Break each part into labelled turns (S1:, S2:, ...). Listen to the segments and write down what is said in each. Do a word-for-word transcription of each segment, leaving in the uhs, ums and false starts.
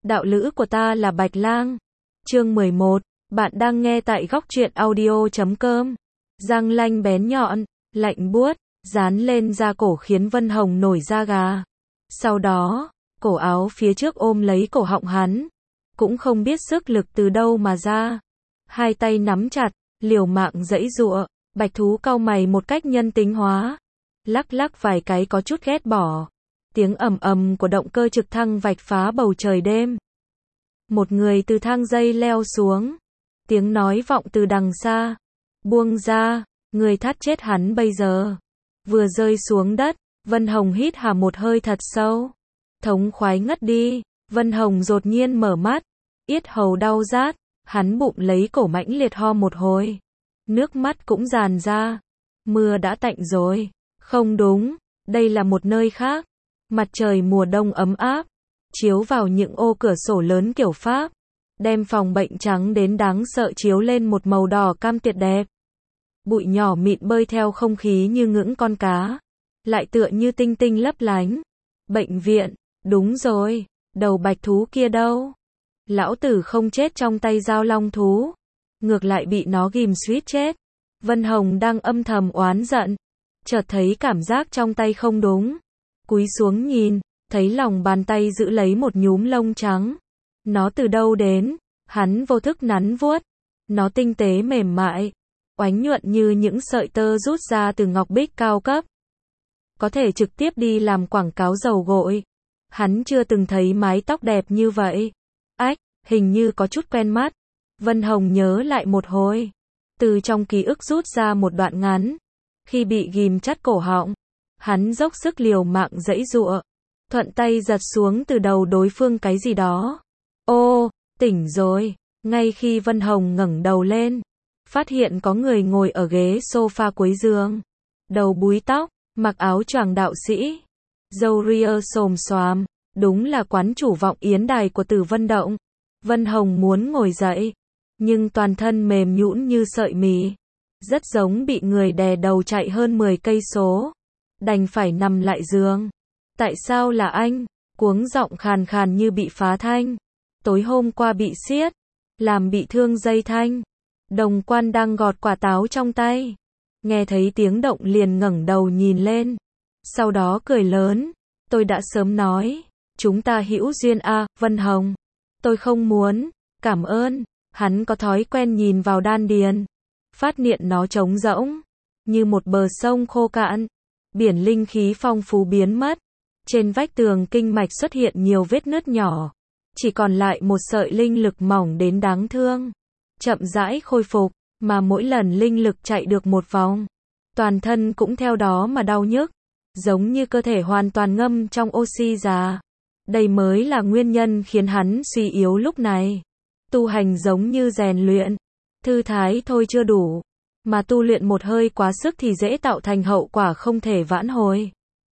S1: đạo lữ của ta là Bạch Lang. Chương mười một, bạn đang nghe tại góc truyện audio chấm com. Răng lanh bén nhọn, lạnh buốt, dán lên da cổ khiến Vân Hồng nổi da gà. Sau đó, cổ áo phía trước ôm lấy cổ họng hắn, cũng không biết sức lực từ đâu mà ra. Hai tay nắm chặt, liều mạng giãy giụa, Bạch Thú cau mày một cách nhân tính hóa, lắc lắc vài cái có chút ghét bỏ. Tiếng ầm ầm của động cơ trực thăng vạch phá bầu trời đêm. Một người từ thang dây leo xuống. Tiếng nói vọng từ đằng xa. Buông ra, người thắt chết hắn bây giờ. Vừa rơi xuống đất, Vân Hồng hít hà một hơi thật sâu. Thống khoái ngất đi, Vân Hồng đột nhiên mở mắt. Yết hầu đau rát, hắn bụng lấy cổ mãnh liệt ho một hồi. Nước mắt cũng tràn ra. Mưa đã tạnh rồi. Không đúng, đây là một nơi khác. Mặt trời mùa đông ấm áp, chiếu vào những ô cửa sổ lớn kiểu Pháp, đem phòng bệnh trắng đến đáng sợ chiếu lên một màu đỏ cam tuyệt đẹp. Bụi nhỏ mịn bơi theo không khí như ngưỡng con cá, lại tựa như tinh tinh lấp lánh. Bệnh viện, đúng rồi, đầu bạch thú kia đâu? Lão tử không chết trong tay Giao Long thú, ngược lại bị nó ghim suýt chết. Vân Hồng đang âm thầm oán giận, chợt thấy cảm giác trong tay không đúng. Cúi xuống nhìn, thấy lòng bàn tay giữ lấy một nhúm lông trắng. Nó từ đâu đến? Hắn vô thức nắn vuốt. Nó tinh tế mềm mại, oánh nhuận như những sợi tơ rút ra từ ngọc bích cao cấp. Có thể trực tiếp đi làm quảng cáo dầu gội. Hắn chưa từng thấy mái tóc đẹp như vậy. Ách, hình như có chút quen mắt. Vân Hồng nhớ lại một hồi. Từ trong ký ức rút ra một đoạn ngắn. Khi bị ghim chặt cổ họng, hắn dốc sức liều mạng giãy giụa, thuận tay giật xuống từ đầu đối phương cái gì đó. Ô, tỉnh rồi. Ngay khi Vân Hồng ngẩng đầu lên, phát hiện có người ngồi ở ghế sofa cuối giường. Đầu búi tóc, mặc áo choàng đạo sĩ, râu ria xồm xoàm, đúng là quán chủ Vọng Yến Đài của Tử Vân Động. Vân Hồng muốn ngồi dậy, nhưng toàn thân mềm nhũn như sợi mì, rất giống bị người đè đầu chạy hơn mười cây số. Đành phải nằm lại giường. Tại sao là anh? Cuống giọng khàn khàn như bị phá thanh. Tối hôm qua bị siết, làm bị thương dây thanh. Đồng Quan đang gọt quả táo trong tay, nghe thấy tiếng động liền ngẩng đầu nhìn lên, sau đó cười lớn. Tôi đã sớm nói, chúng ta hữu duyên à, Vân Hồng. Tôi không muốn, cảm ơn. Hắn có thói quen nhìn vào đan điền, phát hiện nó trống rỗng, như một bờ sông khô cạn. Biển linh khí phong phú biến mất. Trên vách tường kinh mạch xuất hiện nhiều vết nứt nhỏ. Chỉ còn lại một sợi linh lực mỏng đến đáng thương. Chậm rãi khôi phục, mà mỗi lần linh lực chạy được một vòng, toàn thân cũng theo đó mà đau nhức. Giống như cơ thể hoàn toàn ngâm trong oxy già. Đây mới là nguyên nhân khiến hắn suy yếu lúc này. Tu hành giống như rèn luyện. Thư thái thôi chưa đủ. Mà tu luyện một hơi quá sức thì dễ tạo thành hậu quả không thể vãn hồi.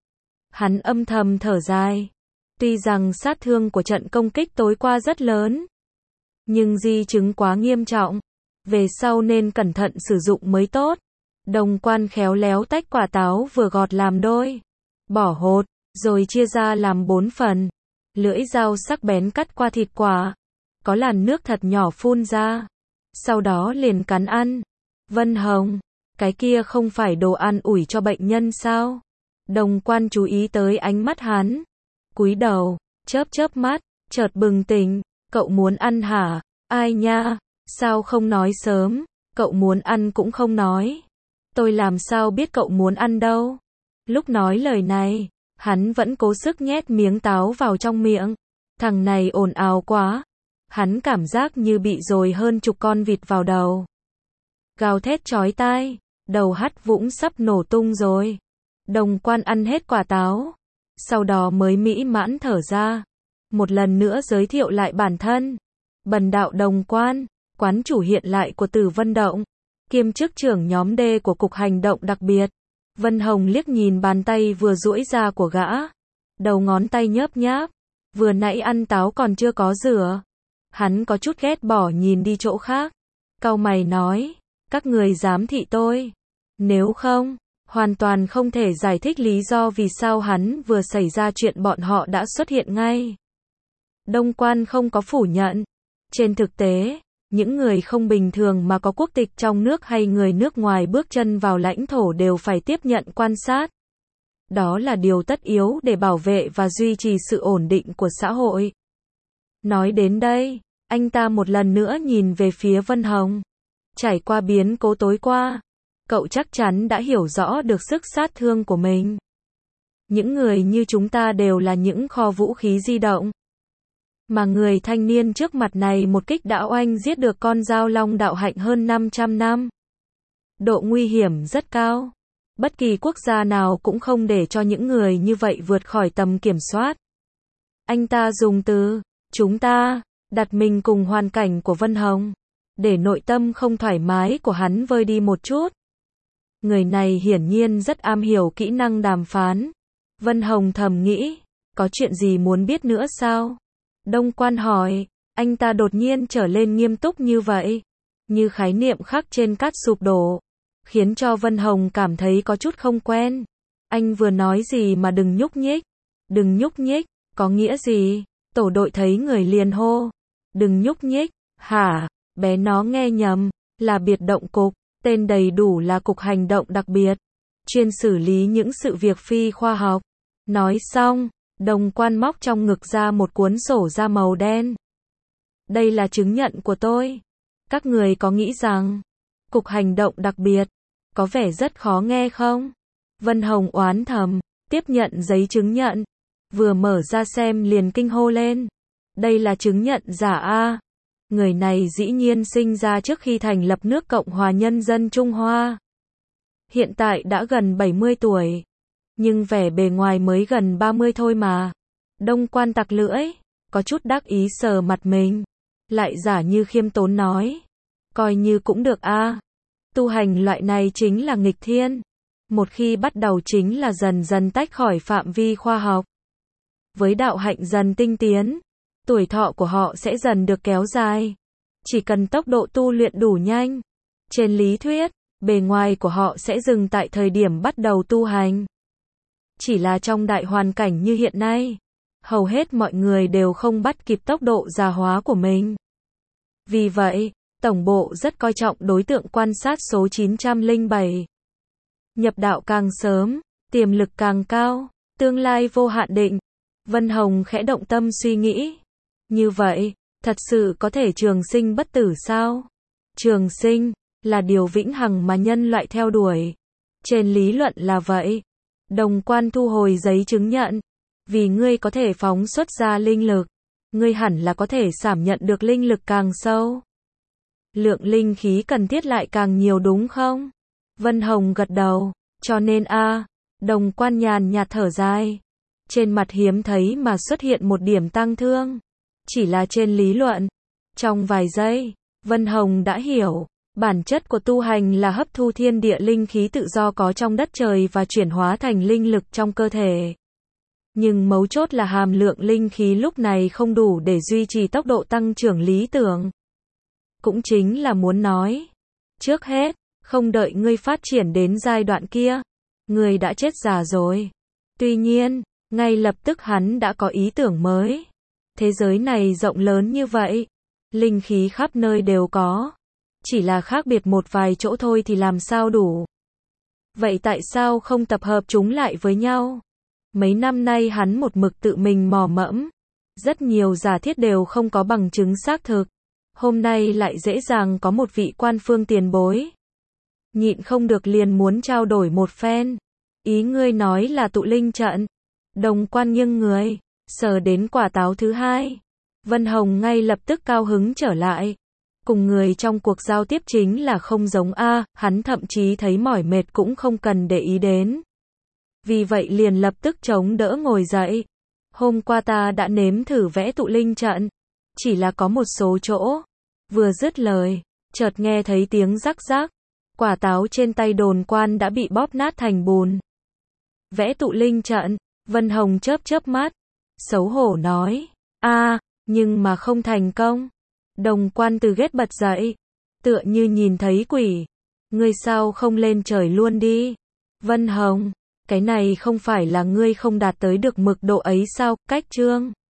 S1: Hắn âm thầm thở dài. Tuy rằng sát thương của trận công kích tối qua rất lớn, nhưng di chứng quá nghiêm trọng. Về sau nên cẩn thận sử dụng mới tốt. Đồng Quan khéo léo tách quả táo vừa gọt làm đôi, bỏ hột, rồi chia ra làm bốn phần. Lưỡi dao sắc bén cắt qua thịt quả, có làn nước thật nhỏ phun ra. Sau đó liền cắn ăn. Vân Hồng, cái kia không phải đồ ăn ủi cho bệnh nhân sao? Đồng Quan chú ý tới ánh mắt hắn, cúi đầu, chớp chớp mắt, chợt bừng tỉnh. Cậu muốn ăn hả? Ai nha, sao không nói sớm? Cậu muốn ăn cũng không nói. Tôi làm sao biết cậu muốn ăn đâu? Lúc nói lời này, hắn vẫn cố sức nhét miếng táo vào trong miệng. Thằng này ồn ào quá. Hắn cảm giác như bị dồi hơn chục con vịt vào đầu. Gào thét chói tai, đầu hắt vũng sắp nổ tung rồi. Đồng Quan ăn hết quả táo, sau đó mới mỹ mãn thở ra. Một lần nữa giới thiệu lại bản thân. Bần đạo Đồng Quan, quán chủ hiện lại của Tử Vân Động, kiêm chức trưởng nhóm D của Cục Hành động Đặc biệt. Vân Hồng liếc nhìn bàn tay vừa duỗi ra của gã. Đầu ngón tay nhớp nháp. Vừa nãy ăn táo còn chưa có rửa. Hắn có chút ghét bỏ nhìn đi chỗ khác. Cau mày nói, các người giám thị tôi. Nếu không, hoàn toàn không thể giải thích lý do vì sao hắn vừa xảy ra chuyện bọn họ đã xuất hiện ngay. Đông Quan không có phủ nhận. Trên thực tế, những người không bình thường mà có quốc tịch trong nước hay người nước ngoài bước chân vào lãnh thổ đều phải tiếp nhận quan sát. Đó là điều tất yếu để bảo vệ và duy trì sự ổn định của xã hội. Nói đến đây, anh ta một lần nữa nhìn về phía Vân Hồng. Trải qua biến cố tối qua, cậu chắc chắn đã hiểu rõ được sức sát thương của mình. Những người như chúng ta đều là những kho vũ khí di động. Mà người thanh niên trước mặt này một kích đã oanh giết được con dao long đạo hạnh hơn năm trăm năm. Độ nguy hiểm rất cao. Bất kỳ quốc gia nào cũng không để cho những người như vậy vượt khỏi tầm kiểm soát. Anh ta dùng từ, chúng ta, đặt mình cùng hoàn cảnh của Vân Hồng, để nội tâm không thoải mái của hắn vơi đi một chút. Người này hiển nhiên rất am hiểu kỹ năng đàm phán. Vân Hồng thầm nghĩ, có chuyện gì muốn biết nữa sao? Đông Quan hỏi, anh ta đột nhiên trở lên nghiêm túc như vậy, như khái niệm khắc trên cát sụp đổ, khiến cho Vân Hồng cảm thấy có chút không quen. Anh vừa nói gì mà đừng nhúc nhích? Đừng nhúc nhích, có nghĩa gì? Tổ đội thấy người liền hô, đừng nhúc nhích, hả? Bé nó nghe nhầm, là biệt động cục, tên đầy đủ là Cục Hành động Đặc biệt, chuyên xử lý những sự việc phi khoa học. Nói xong, Đông Quan móc trong ngực ra một cuốn sổ da màu đen. Đây là chứng nhận của tôi. Các người có nghĩ rằng, Cục Hành động Đặc biệt, có vẻ rất khó nghe không? Vân Hồng oán thầm, tiếp nhận giấy chứng nhận, vừa mở ra xem liền kinh hô lên. Đây là chứng nhận giả a. Người này dĩ nhiên sinh ra trước khi thành lập nước Cộng hòa Nhân dân Trung Hoa. Hiện tại đã gần bảy mươi tuổi. Nhưng vẻ bề ngoài mới gần ba mươi thôi mà. Đông Quan tặc lưỡi, có chút đắc ý sờ mặt mình. Lại giả như khiêm tốn nói. Coi như cũng được a. Tu hành loại này chính là nghịch thiên. Một khi bắt đầu chính là dần dần tách khỏi phạm vi khoa học. Với đạo hạnh dần tinh tiến, tuổi thọ của họ sẽ dần được kéo dài. Chỉ cần tốc độ tu luyện đủ nhanh. Trên lý thuyết, bề ngoài của họ sẽ dừng tại thời điểm bắt đầu tu hành. Chỉ là trong đại hoàn cảnh như hiện nay, hầu hết mọi người đều không bắt kịp tốc độ già hóa của mình. Vì vậy, Tổng bộ rất coi trọng đối tượng quan sát số chín trăm lẻ bảy. Nhập đạo càng sớm, tiềm lực càng cao, tương lai vô hạn định. Vân Hồng khẽ động tâm suy nghĩ. Như vậy, thật sự có thể trường sinh bất tử sao? Trường sinh là điều vĩnh hằng mà nhân loại theo đuổi. Trên lý luận là vậy. Đồng Quan thu hồi giấy chứng nhận. Vì ngươi có thể phóng xuất ra linh lực, ngươi hẳn là có thể cảm nhận được linh lực càng sâu. Lượng linh khí cần thiết lại càng nhiều đúng không? Vân Hồng gật đầu. Cho nên a, à, Đồng Quan nhàn nhạt thở dài. Trên mặt hiếm thấy mà xuất hiện một điểm tang thương. Chỉ là trên lý luận. Trong vài giây, Vân Hồng đã hiểu. Bản chất của tu hành là hấp thu thiên địa linh khí tự do có trong đất trời và chuyển hóa thành linh lực trong cơ thể. Nhưng mấu chốt là hàm lượng linh khí lúc này không đủ để duy trì tốc độ tăng trưởng lý tưởng. Cũng chính là muốn nói. Trước hết, không đợi ngươi phát triển đến giai đoạn kia. Ngươi đã chết già rồi. Tuy nhiên, ngay lập tức hắn đã có ý tưởng mới. Thế giới này rộng lớn như vậy. Linh khí khắp nơi đều có. Chỉ là khác biệt một vài chỗ thôi thì làm sao đủ. Vậy tại sao không tập hợp chúng lại với nhau? Mấy năm nay hắn một mực tự mình mò mẫm. Rất nhiều giả thiết đều không có bằng chứng xác thực. Hôm nay lại dễ dàng có một vị quan phương tiền bối. Nhịn không được liền muốn trao đổi một phen. Ý ngươi nói là tụ linh trận. Đồng Quan nghiêng người, sờ đến quả táo thứ hai. Vân Hồng ngay lập tức cao hứng trở lại. Cùng người trong cuộc giao tiếp chính là không giống a, hắn thậm chí thấy mỏi mệt cũng không cần để ý đến. Vì vậy liền lập tức chống đỡ ngồi dậy. Hôm qua ta đã nếm thử vẽ tụ linh trận. Chỉ là có một số chỗ. Vừa dứt lời, chợt nghe thấy tiếng rắc rắc. Quả táo trên tay Đồn Quan đã bị bóp nát thành bùn. Vẽ tụ linh trận, Vân Hồng chớp chớp mắt. Xấu hổ nói, a, nhưng mà không thành công. Đồng Quan từ ghét bật dậy. Tựa như nhìn thấy quỷ. Ngươi sao không lên trời luôn đi? Vân Hồng, cái này không phải là ngươi không đạt tới được mực độ ấy sao? Cách chương